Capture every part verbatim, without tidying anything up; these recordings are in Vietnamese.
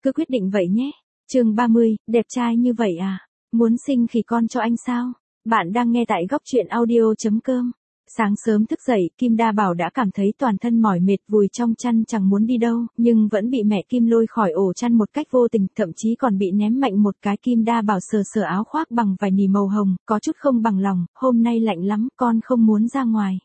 cứ quyết định vậy nhé. Chương ba mươi, đẹp trai như vậy à? Muốn sinh khỉ con cho anh sao? Bạn đang nghe tại góc truyện audio chấm com. Sáng sớm thức dậy, Kim Đa Bảo đã cảm thấy toàn thân mỏi mệt vùi trong chăn chẳng muốn đi đâu, nhưng vẫn bị mẹ Kim lôi khỏi ổ chăn một cách vô tình, thậm chí còn bị ném mạnh một cái. Kim Đa Bảo sờ sờ áo khoác bằng vải nỉ màu hồng, có chút không bằng lòng, hôm nay lạnh lắm, con không muốn ra ngoài.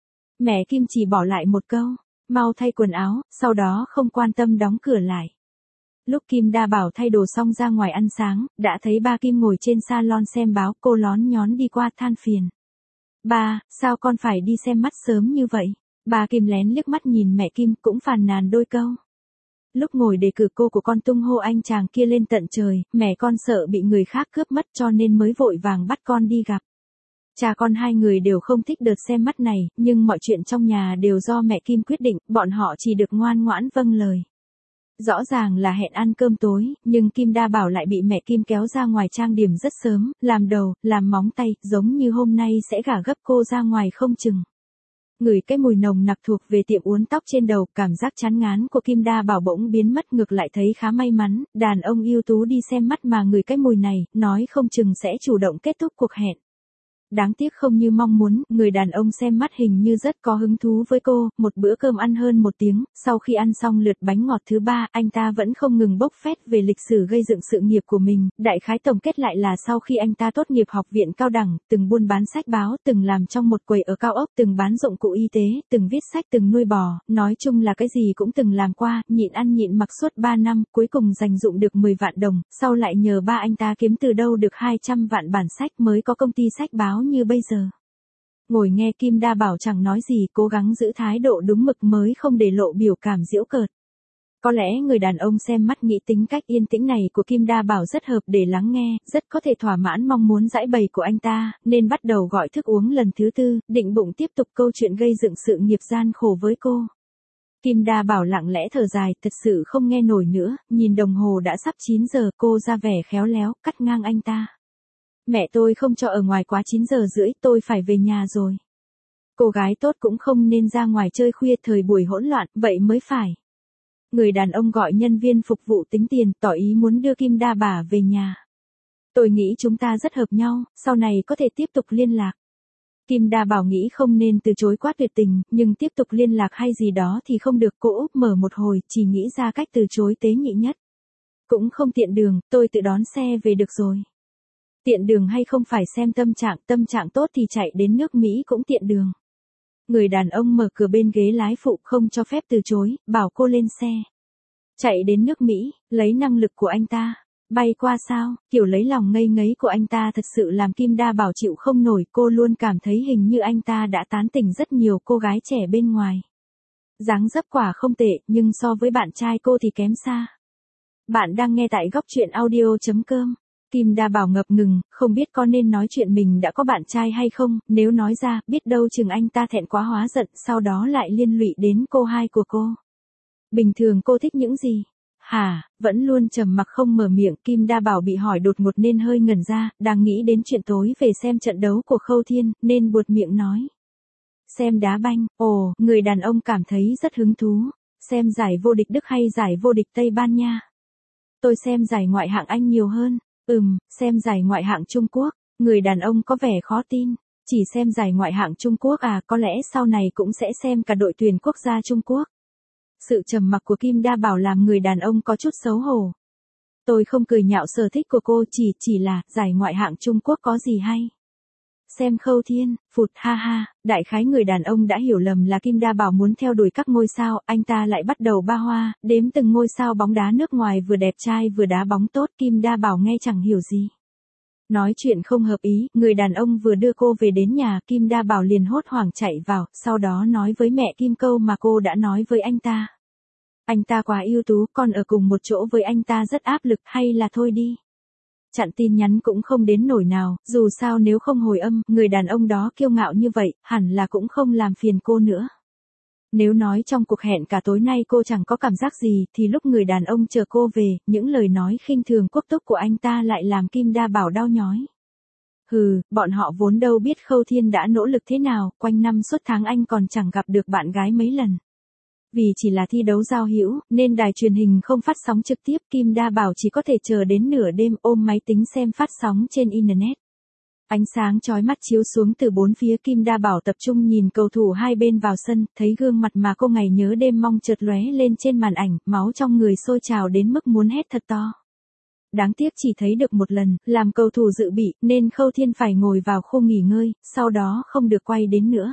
Mẹ Kim chỉ bỏ lại một câu, mau thay quần áo, sau đó không quan tâm đóng cửa lại. Lúc Kim Đa Bảo thay đồ xong ra ngoài ăn sáng, đã thấy ba Kim ngồi trên salon xem báo, cô lón nhón đi qua than phiền. Ba, sao con phải đi xem mắt sớm như vậy? Bà Kim lén liếc mắt nhìn mẹ Kim cũng phàn nàn đôi câu. Lúc ngồi đề cử cô của con tung hô anh chàng kia lên tận trời, mẹ con sợ bị người khác cướp mất cho nên mới vội vàng bắt con đi gặp. Cha con hai người đều không thích đợt xem mắt này, nhưng mọi chuyện trong nhà đều do mẹ Kim quyết định, bọn họ chỉ được ngoan ngoãn vâng lời. Rõ ràng là hẹn ăn cơm tối, nhưng Kim Đa Bảo lại bị mẹ Kim kéo ra ngoài trang điểm rất sớm, làm đầu, làm móng tay, giống như hôm nay sẽ gả gấp cô ra ngoài không chừng. Ngửi cái mùi nồng nặc thuộc về tiệm uốn tóc trên đầu, cảm giác chán ngán của Kim Đa Bảo bỗng biến mất, ngược lại thấy khá may mắn, đàn ông ưu tú đi xem mắt mà ngửi cái mùi này, nói không chừng sẽ chủ động kết thúc cuộc hẹn. Đáng tiếc không như mong muốn, người đàn ông xem mắt hình như rất có hứng thú với cô, một bữa cơm ăn hơn một tiếng, sau khi ăn xong lượt bánh ngọt thứ ba, anh ta vẫn không ngừng bốc phét về lịch sử gây dựng sự nghiệp của mình, đại khái tổng kết lại là sau khi anh ta tốt nghiệp học viện cao đẳng, từng buôn bán sách báo, từng làm trong một quầy ở cao ốc, từng bán dụng cụ y tế, từng viết sách, từng nuôi bò, nói chung là cái gì cũng từng làm qua, nhịn ăn nhịn mặc suốt ba năm, cuối cùng dành dụm được mười vạn đồng, sau lại nhờ ba anh ta kiếm từ đâu được hai trăm vạn bản sách mới có công ty sách báo như bây giờ. Ngồi nghe Kim Đa Bảo chẳng nói gì, cố gắng giữ thái độ đúng mực mới không để lộ biểu cảm giễu cợt. Có lẽ người đàn ông xem mắt nghĩ tính cách yên tĩnh này của Kim Đa Bảo rất hợp để lắng nghe, rất có thể thỏa mãn mong muốn giãi bày của anh ta, nên bắt đầu gọi thức uống lần thứ tư, định bụng tiếp tục câu chuyện gây dựng sự nghiệp gian khổ với cô. Kim Đa Bảo lặng lẽ thở dài, thật sự không nghe nổi nữa, nhìn đồng hồ đã sắp chín giờ, cô ra vẻ khéo léo, cắt ngang anh ta. Mẹ tôi không cho ở ngoài quá chín giờ rưỡi, tôi phải về nhà rồi. Cô gái tốt cũng không nên ra ngoài chơi khuya thời buổi hỗn loạn, vậy mới phải. Người đàn ông gọi nhân viên phục vụ tính tiền, tỏ ý muốn đưa Kim Đa Bảo về nhà. Tôi nghĩ chúng ta rất hợp nhau, sau này có thể tiếp tục liên lạc. Kim Đa Bảo nghĩ không nên từ chối quá tuyệt tình, nhưng tiếp tục liên lạc hay gì đó thì không được, cô úp mở một hồi, chỉ nghĩ ra cách từ chối tế nhị nhất. Cũng không tiện đường, tôi tự đón xe về được rồi. Tiện đường hay không phải xem tâm trạng, tâm trạng tốt thì chạy đến nước Mỹ cũng tiện đường. Người đàn ông mở cửa bên ghế lái phụ không cho phép từ chối, bảo cô lên xe. Chạy đến nước Mỹ, lấy năng lực của anh ta. Bay qua sao, kiểu lấy lòng ngây ngấy của anh ta thật sự làm Kim Đa Bảo chịu không nổi, cô luôn cảm thấy hình như anh ta đã tán tỉnh rất nhiều cô gái trẻ bên ngoài. Dáng dấp quả không tệ, nhưng so với bạn trai cô thì kém xa. Bạn đang nghe tại góc truyện audio chấm com. Kim Đa Bảo ngập ngừng, không biết có nên nói chuyện mình đã có bạn trai hay không, nếu nói ra, biết đâu chừng anh ta thẹn quá hóa giận, sau đó lại liên lụy đến cô hai của cô. Bình thường cô thích những gì? Hả, vẫn luôn trầm mặc không mở miệng, Kim Đa Bảo bị hỏi đột ngột nên hơi ngẩn ra, đang nghĩ đến chuyện tối về xem trận đấu của Khâu Thiên, nên buột miệng nói. Xem đá banh, ồ, người đàn ông cảm thấy rất hứng thú. Xem giải vô địch Đức hay giải vô địch Tây Ban Nha? Tôi xem giải ngoại hạng Anh nhiều hơn. Ừm, xem giải ngoại hạng Trung Quốc. Người đàn ông có vẻ khó tin. Chỉ xem giải ngoại hạng Trung Quốc à, có lẽ sau này cũng sẽ xem cả đội tuyển quốc gia Trung Quốc. Sự trầm mặc của Kim Đa Bảo làm người đàn ông có chút xấu hổ. Tôi không cười nhạo sở thích của cô, chỉ chỉ là giải ngoại hạng Trung Quốc có gì hay. Xem Khâu Thiên, phụt ha ha, đại khái người đàn ông đã hiểu lầm là Kim Đa Bảo muốn theo đuổi các ngôi sao, anh ta lại bắt đầu ba hoa, đếm từng ngôi sao bóng đá nước ngoài vừa đẹp trai vừa đá bóng tốt, Kim Đa Bảo nghe chẳng hiểu gì. Nói chuyện không hợp ý, người đàn ông vừa đưa cô về đến nhà, Kim Đa Bảo liền hốt hoảng chạy vào, sau đó nói với mẹ Kim câu mà cô đã nói với anh ta. Anh ta quá ưu tú, con ở cùng một chỗ với anh ta rất áp lực, hay là thôi đi. Chặn tin nhắn cũng không đến nổi nào, dù sao nếu không hồi âm, người đàn ông đó kiêu ngạo như vậy, hẳn là cũng không làm phiền cô nữa. Nếu nói trong cuộc hẹn cả tối nay cô chẳng có cảm giác gì, thì lúc người đàn ông chờ cô về, những lời nói khinh thường quốc túc của anh ta lại làm Kim Đa Bảo đau nhói. Hừ, bọn họ vốn đâu biết Khâu Thiên đã nỗ lực thế nào, quanh năm suốt tháng anh còn chẳng gặp được bạn gái mấy lần. Vì chỉ là thi đấu giao hữu, nên đài truyền hình không phát sóng trực tiếp, Kim Đa Bảo chỉ có thể chờ đến nửa đêm ôm máy tính xem phát sóng trên Internet. Ánh sáng chói mắt chiếu xuống từ bốn phía, Kim Đa Bảo tập trung nhìn cầu thủ hai bên vào sân, thấy gương mặt mà cô ngày nhớ đêm mong chợt lóe lên trên màn ảnh, máu trong người sôi trào đến mức muốn hét thật to. Đáng tiếc chỉ thấy được một lần, làm cầu thủ dự bị, nên Khâu Thiên phải ngồi vào khu nghỉ ngơi, sau đó không được quay đến nữa.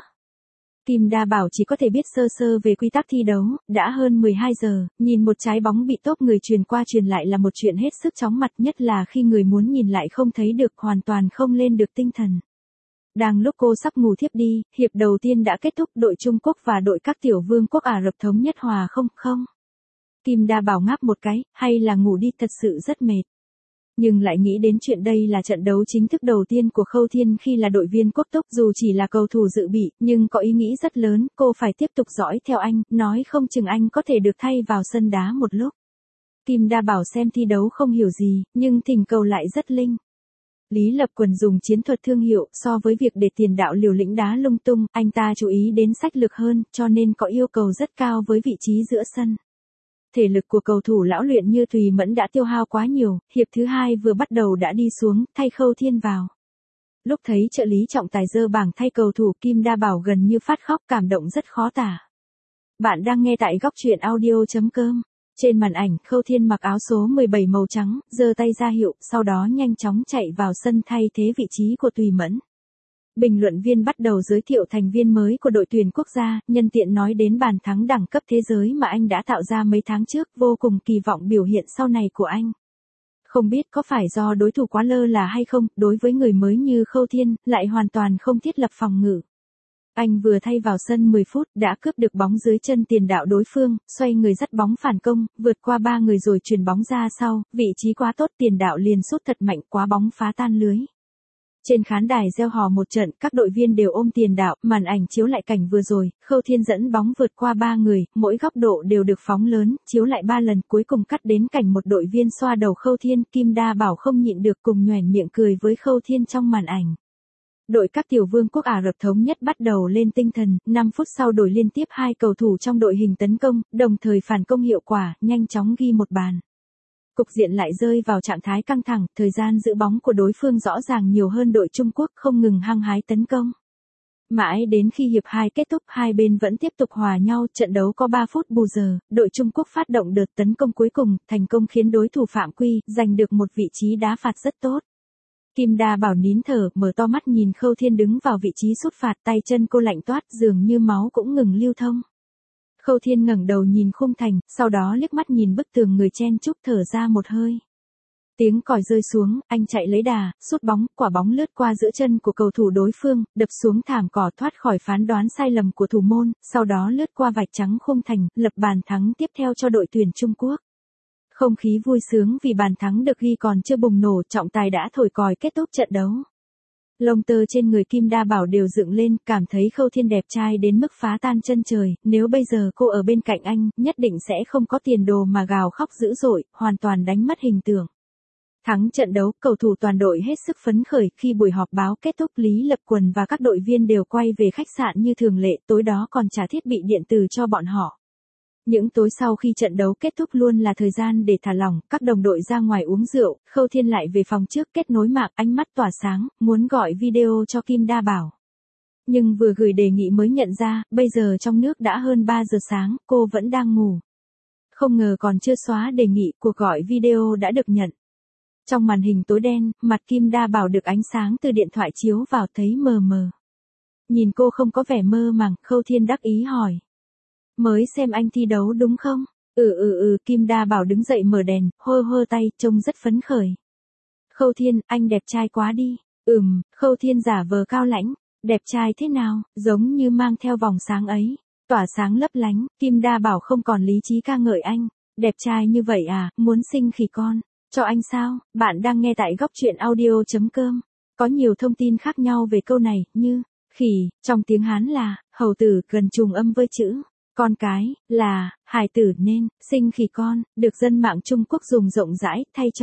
Kim Đa Bảo chỉ có thể biết sơ sơ về quy tắc thi đấu, đã hơn mười hai giờ, nhìn một trái bóng bị tốp người truyền qua truyền lại là một chuyện hết sức chóng mặt, nhất là khi người muốn nhìn lại không thấy được, hoàn toàn không lên được tinh thần. Đang lúc cô sắp ngủ thiếp đi, hiệp đầu tiên đã kết thúc, đội Trung Quốc và đội các tiểu vương quốc Ả Rập Thống Nhất hòa không không. Kim Đa Bảo ngáp một cái, hay là ngủ đi, thật sự rất mệt. Nhưng lại nghĩ đến chuyện đây là trận đấu chính thức đầu tiên của Khâu Thiên khi là đội viên quốc túc, dù chỉ là cầu thủ dự bị, nhưng có ý nghĩ rất lớn, cô phải tiếp tục dõi theo anh, nói không chừng anh có thể được thay vào sân đá một lúc. Kim Đa Bảo xem thi đấu không hiểu gì, nhưng thỉnh cầu lại rất linh. Lý Lập Quần dùng chiến thuật thương hiệu, so với việc để tiền đạo liều lĩnh đá lung tung, anh ta chú ý đến sách lược hơn, cho nên có yêu cầu rất cao với vị trí giữa sân. Thể lực của cầu thủ lão luyện như Thùy Mẫn đã tiêu hao quá nhiều, hiệp thứ hai vừa bắt đầu đã đi xuống, thay Khâu Thiên vào. Lúc thấy trợ lý trọng tài giơ bảng thay cầu thủ, Kim Đa Bảo gần như phát khóc, cảm động rất khó tả. Bạn đang nghe tại góc truyện audio chấm com. Trên màn ảnh, Khâu Thiên mặc áo số mười bảy màu trắng, giơ tay ra hiệu, sau đó nhanh chóng chạy vào sân thay thế vị trí của Thùy Mẫn. Bình luận viên bắt đầu giới thiệu thành viên mới của đội tuyển quốc gia, nhân tiện nói đến bàn thắng đẳng cấp thế giới mà anh đã tạo ra mấy tháng trước, vô cùng kỳ vọng biểu hiện sau này của anh. Không biết có phải do đối thủ quá lơ là hay không, đối với người mới như Khâu Thiên, lại hoàn toàn không thiết lập phòng ngự. Anh vừa thay vào sân mười phút, đã cướp được bóng dưới chân tiền đạo đối phương, xoay người dắt bóng phản công, vượt qua ba người rồi chuyền bóng ra sau, vị trí quá tốt, tiền đạo liền sút thật mạnh, quá bóng phá tan lưới. Trên khán đài reo hò một trận, các đội viên đều ôm tiền đạo, màn ảnh chiếu lại cảnh vừa rồi, Khâu Thiên dẫn bóng vượt qua ba người, mỗi góc độ đều được phóng lớn, chiếu lại ba lần, cuối cùng cắt đến cảnh một đội viên xoa đầu Khâu Thiên, Kim Đa Bảo không nhịn được cùng nhoẻn miệng cười với Khâu Thiên trong màn ảnh. Đội các tiểu vương quốc Ả Rập Thống Nhất bắt đầu lên tinh thần, năm phút sau đổi liên tiếp hai cầu thủ trong đội hình tấn công, đồng thời phản công hiệu quả, nhanh chóng ghi một bàn. Cục diện lại rơi vào trạng thái căng thẳng, thời gian giữ bóng của đối phương rõ ràng nhiều hơn đội Trung Quốc, không ngừng hăng hái tấn công. Mãi đến khi hiệp hai kết thúc, hai bên vẫn tiếp tục hòa nhau, trận đấu có ba phút bù giờ, đội Trung Quốc phát động đợt tấn công cuối cùng, thành công khiến đối thủ phạm quy, giành được một vị trí đá phạt rất tốt. Kim Đa Bảo nín thở, mở to mắt nhìn Khâu Thiên đứng vào vị trí sút phạt, tay chân cô lạnh toát, dường như máu cũng ngừng lưu thông. Khâu Thiên ngẩng đầu nhìn khung thành, sau đó liếc mắt nhìn bức tường người chen chúc, thở ra một hơi. Tiếng còi rơi xuống, anh chạy lấy đà, sút bóng, quả bóng lướt qua giữa chân của cầu thủ đối phương, đập xuống thảm cỏ, thoát khỏi phán đoán sai lầm của thủ môn, sau đó lướt qua vạch trắng khung thành, lập bàn thắng tiếp theo cho đội tuyển Trung Quốc. Không khí vui sướng vì bàn thắng được ghi còn chưa bùng nổ, trọng tài đã thổi còi kết thúc trận đấu. Lông tơ trên người Kim Đa Bảo đều dựng lên, cảm thấy Khâu Thiên đẹp trai đến mức phá tan chân trời, nếu bây giờ cô ở bên cạnh anh, nhất định sẽ không có tiền đồ mà gào khóc dữ dội, hoàn toàn đánh mất hình tượng. Thắng trận đấu, cầu thủ toàn đội hết sức phấn khởi, khi buổi họp báo kết thúc, Lý Lập Quần và các đội viên đều quay về khách sạn như thường lệ, tối đó còn trả thiết bị điện tử cho bọn họ. Những tối sau khi trận đấu kết thúc luôn là thời gian để thả lỏng, các đồng đội ra ngoài uống rượu, Khâu Thiên lại về phòng trước kết nối mạng, ánh mắt tỏa sáng, muốn gọi video cho Kim Đa Bảo. Nhưng vừa gửi đề nghị mới nhận ra, bây giờ trong nước đã hơn ba giờ sáng, cô vẫn đang ngủ. Không ngờ còn chưa xóa đề nghị, cuộc gọi video đã được nhận. Trong màn hình tối đen, mặt Kim Đa Bảo được ánh sáng từ điện thoại chiếu vào, thấy mờ mờ. Nhìn cô không có vẻ mơ màng, Khâu Thiên đắc ý hỏi. Mới xem anh thi đấu đúng không? Ừ ừ ừ, Kim Đa Bảo đứng dậy mở đèn, hơ hơ tay, trông rất phấn khởi. Khâu Thiên, anh đẹp trai quá đi. Ừm, Khâu Thiên giả vờ cao lãnh. Đẹp trai thế nào, giống như mang theo vòng sáng ấy. Tỏa sáng lấp lánh, Kim Đa Bảo không còn lý trí ca ngợi anh. Đẹp trai như vậy à, muốn sinh khỉ con. Cho anh sao? Bạn đang nghe tại góc truyện audio chấm com. Có nhiều thông tin khác nhau về câu này, như khỉ, trong tiếng Hán là hầu tử, gần trùng âm với chữ con cái, là hài tử, nên sinh khỉ con, được dân mạng Trung Quốc dùng rộng rãi, thay cho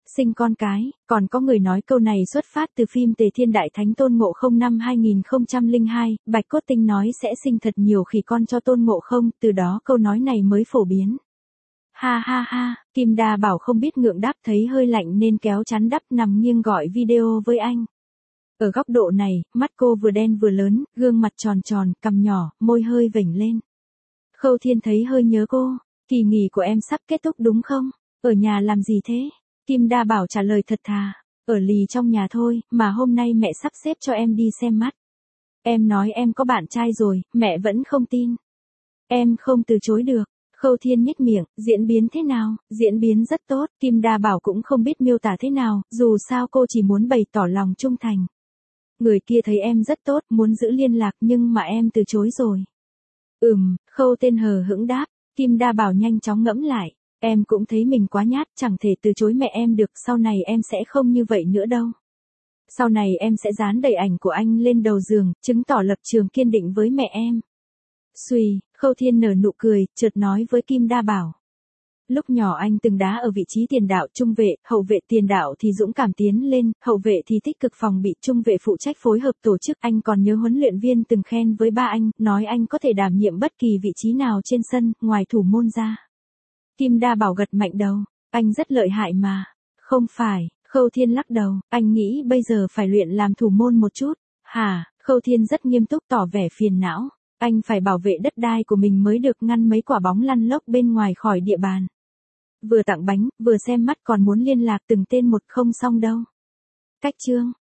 sinh con cái, còn có người nói câu này xuất phát từ phim Tề Thiên Đại Thánh Tôn Ngộ Không năm hai nghìn không trăm lẻ hai, Bạch Cốt Tinh nói sẽ sinh thật nhiều khỉ con cho Tôn Ngộ Không, từ đó câu nói này mới phổ biến. Ha ha ha, Kim Đa Bảo không biết ngượng đáp, thấy hơi lạnh nên kéo chắn đắp nằm nghiêng gọi video với anh. Ở góc độ này, mắt cô vừa đen vừa lớn, gương mặt tròn tròn, cằm nhỏ, môi hơi vểnh lên. Khâu Thiên thấy hơi nhớ cô, kỳ nghỉ của em sắp kết thúc đúng không? Ở nhà làm gì thế? Kim Đa Bảo trả lời thật thà, ở lì trong nhà thôi, mà hôm nay mẹ sắp xếp cho em đi xem mắt. Em nói em có bạn trai rồi, mẹ vẫn không tin. Em không từ chối được. Khâu Thiên nhếch miệng, diễn biến thế nào? Diễn biến rất tốt, Kim Đa Bảo cũng không biết miêu tả thế nào, dù sao cô chỉ muốn bày tỏ lòng trung thành. Người kia thấy em rất tốt, muốn giữ liên lạc nhưng mà em từ chối rồi. Ừm, Khâu Tên hờ hững đáp, Kim Đa Bảo nhanh chóng ngẫm lại. Em cũng thấy mình quá nhát, chẳng thể từ chối mẹ em được, sau này em sẽ không như vậy nữa đâu. Sau này em sẽ dán đầy ảnh của anh lên đầu giường, chứng tỏ lập trường kiên định với mẹ em. Xuy, Khâu Thiên nở nụ cười, chợt nói với Kim Đa Bảo. Lúc nhỏ anh từng đá ở vị trí tiền đạo, trung vệ, hậu vệ. Tiền đạo thì dũng cảm tiến lên, hậu vệ thì tích cực phòng bị, trung vệ phụ trách phối hợp tổ chức. Anh còn nhớ huấn luyện viên từng khen với ba anh, nói anh có thể đảm nhiệm bất kỳ vị trí nào trên sân, ngoài thủ môn ra. Kim Đa Bảo gật mạnh đầu, anh rất lợi hại mà. Không phải, Khâu Thiên lắc đầu, anh nghĩ bây giờ phải luyện làm thủ môn một chút. Hả? Khâu Thiên rất nghiêm túc tỏ vẻ phiền não. Anh phải bảo vệ đất đai của mình mới được, ngăn mấy quả bóng lăn lóc bên ngoài khỏi địa bàn. Vừa tặng bánh, vừa xem mắt còn muốn liên lạc từng tên một, không xong đâu. Cách chương